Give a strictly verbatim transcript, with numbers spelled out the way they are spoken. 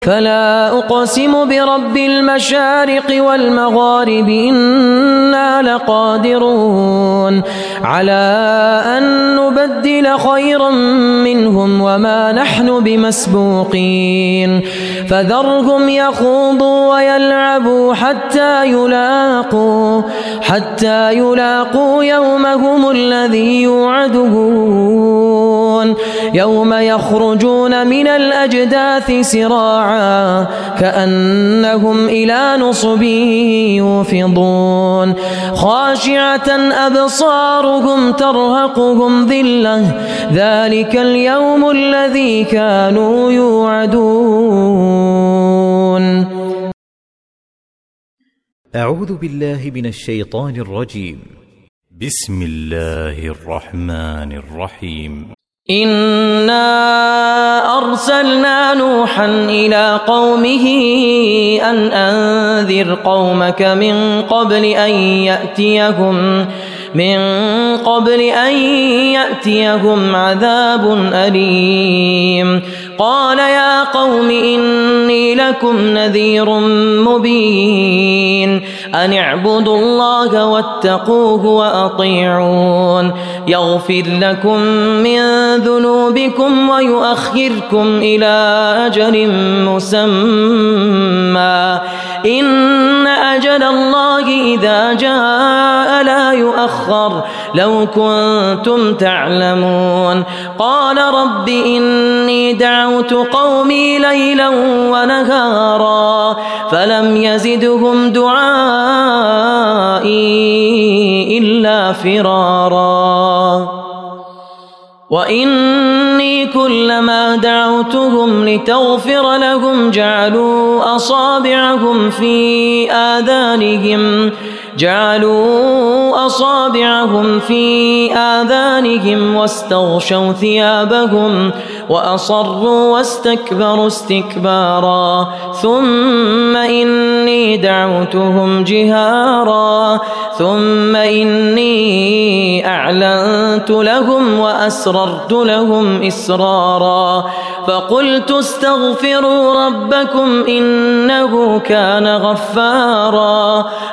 فلا أقسم برب المشارق والمغارب إنا لقادرون على أن نبدل خيرا منهم وما نحن بمسبوقين فذرهم يخوضوا ويلعبوا حتى يلاقوا حتى يلاقوا يومهم الذي يوعدون يوم يخرجون من الأجداث سراعا كأنهم إلى نصب يوفضون خاشعة أبصارهم ترهقهم ذلة ذلك اليوم الذي كانوا يوعدون. أعوذ بالله من الشيطان الرجيم. بسم الله الرحمن الرحيم. إنا أرسلنا نوحا إلى قومه أن أنذر قومك من قبل أن يأتيهم من قبل أن يأتيهم عذاب أليم قال يا قوم إني لكم نذير مبين أن اعبدوا الله واتقوه وأطيعون يغفر لكم من ذنوبكم ويؤخركم إلى أجل مسمى إن أجل الله إذا جاء لا يؤخر لو كنتم تعلمون قال رب إني دعوت قومي ليلا ونهارا فلم يزدهم دعائي إلا فرارا وإني كلما دعوتهم لتغفر لهم جعلوا أصابعهم في آذانهم جعلوا أصابعهم في آذانهم واستغشوا ثيابهم وأصروا واستكبروا استكبارا ثم إني دعوتهم جهارا ثم إني أعلنت لهم وأسررت لهم إسرارا فقلت استغفروا ربكم إنه كان غفارا